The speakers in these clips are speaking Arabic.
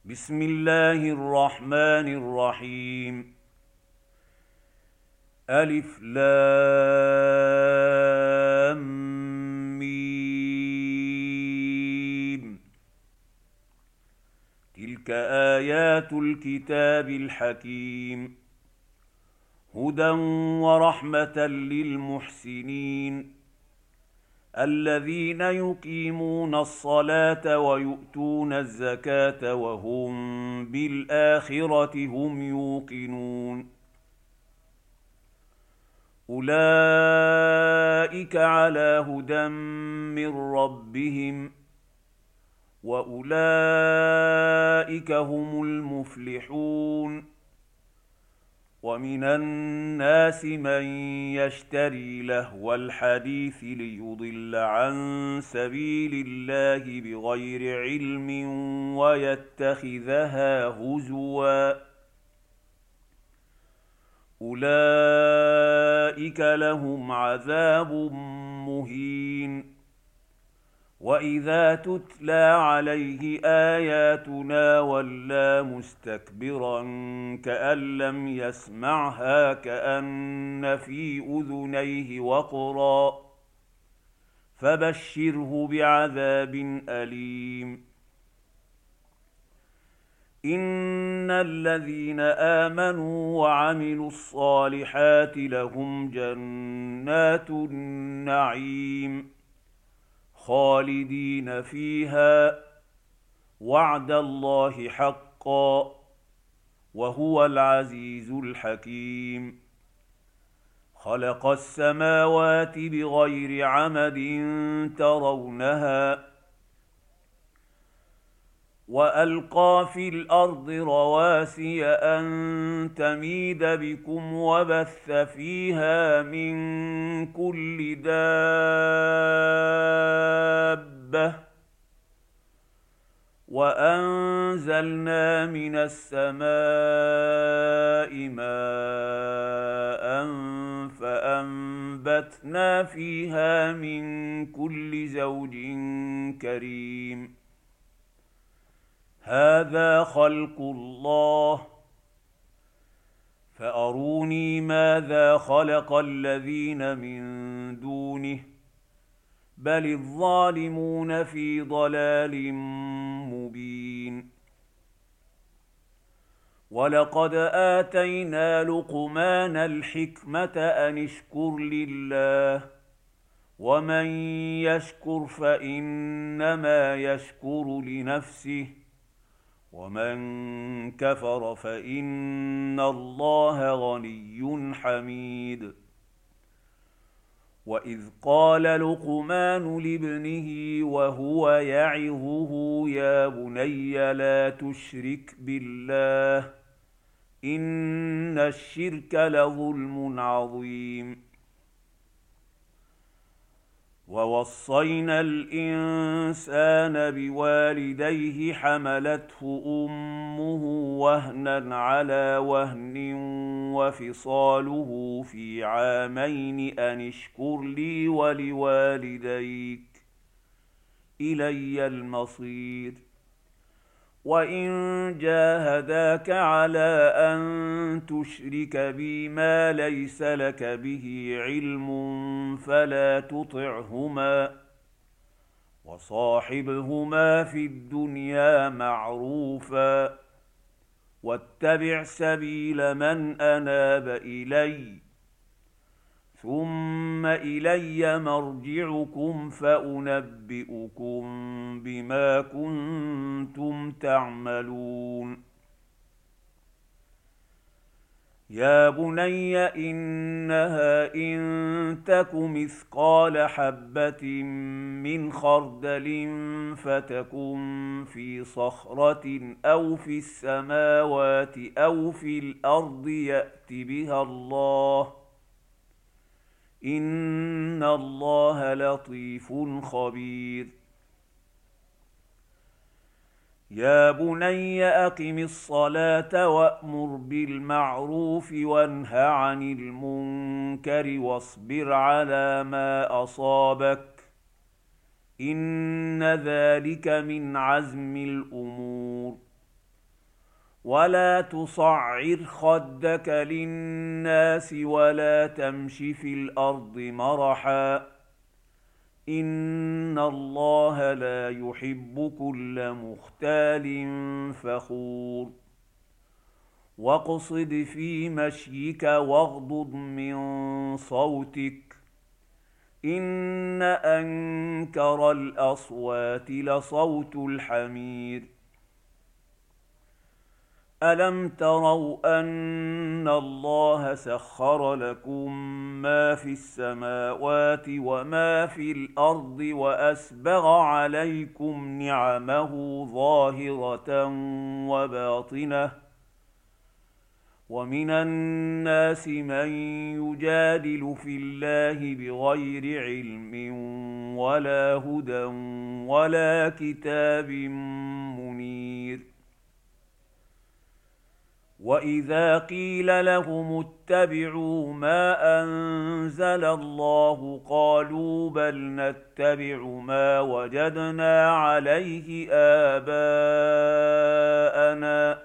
بسم الله الرحمن الرحيم. ألف لام ميم. تلك آيات الكتاب الحكيم، هدى ورحمة للمحسنين الذين يقيمون الصلاة ويؤتون الزكاة وهم بالآخرة هم يوقنون. أولئك على هدى من ربهم وأولئك هم المفلحون. ومن الناس من يشتري لهو الحديث ليضل عن سبيل الله بغير علم ويتخذها هزوا، أولئك لهم عذاب مهين. وإذا تتلى عليه آياتنا ولى مستكبرا كأن لم يسمعها كأن في أذنيه وقرا، فبشره بعذاب أليم. إن الذين آمنوا وعملوا الصالحات لهم جنات النعيم خالدين فيها، وعد الله حقا، وهو العزيز الحكيم. خلق السماوات بغير عمد ترونها، وألقى في الأرض رواسي أن تميد بكم وبث فيها من كل دابة، وأنزلنا من السماء ماء فأنبتنا فيها من كل زوج كريم. هذا خلق الله، فأروني ماذا خلق الذين من دونه، بل الظالمون في ضلال مبين. ولقد آتينا لقمان الحكمة أن اشكر لله، ومن يشكر فإنما يشكر لنفسه، ومن كفر فإن الله غني حميد. وإذ قال لقمان لابنه وهو يعظه يا بني لا تشرك بالله إن الشرك لظلم عظيم. ووصينا الإنسان بوالديه حملته أمه وهنا على وهن وفصاله في عامين أن اشكر لي ولوالديك إلي المصير. وإن جاهداك على أن تشرك بي ما ليس لك به علم فلا تطعهما، وصاحبهما في الدنيا معروفا، واتبع سبيل من أناب إلي، ثم إلي مرجعكم فأنبئكم بما كنتم تعملون. يا بني إنها إن تك مثقال حبة من خردل فتكن في صخرة أو في السماوات أو في الأرض يأت بها الله، إن الله لطيف خبير. يا بني أقم الصلاة وأمر بالمعروف وانه عن المنكر واصبر على ما أصابك، إن ذلك من عزم الأمور. ولا تصعر خدك للناس ولا تمش في الارض مرحا ان الله لا يحب كل مختال فخور واقصد في مشيك واغضض من صوتك ان انكر الاصوات لصوت الحمير الم تروا ان الله سخر لكم ما في السماوات وما في الارض واسبغ عليكم نعمه ظاهره وباطنه ومن الناس من يجادل في الله بغير علم ولا هدى ولا كتاب منير واذا قيل لهم اتبعوا ما انزل الله قالوا بل نتبع ما وجدنا عليه آباءنا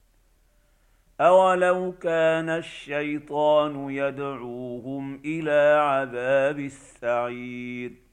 أولو كان الشيطان يدعوهم إلى عذاب السعير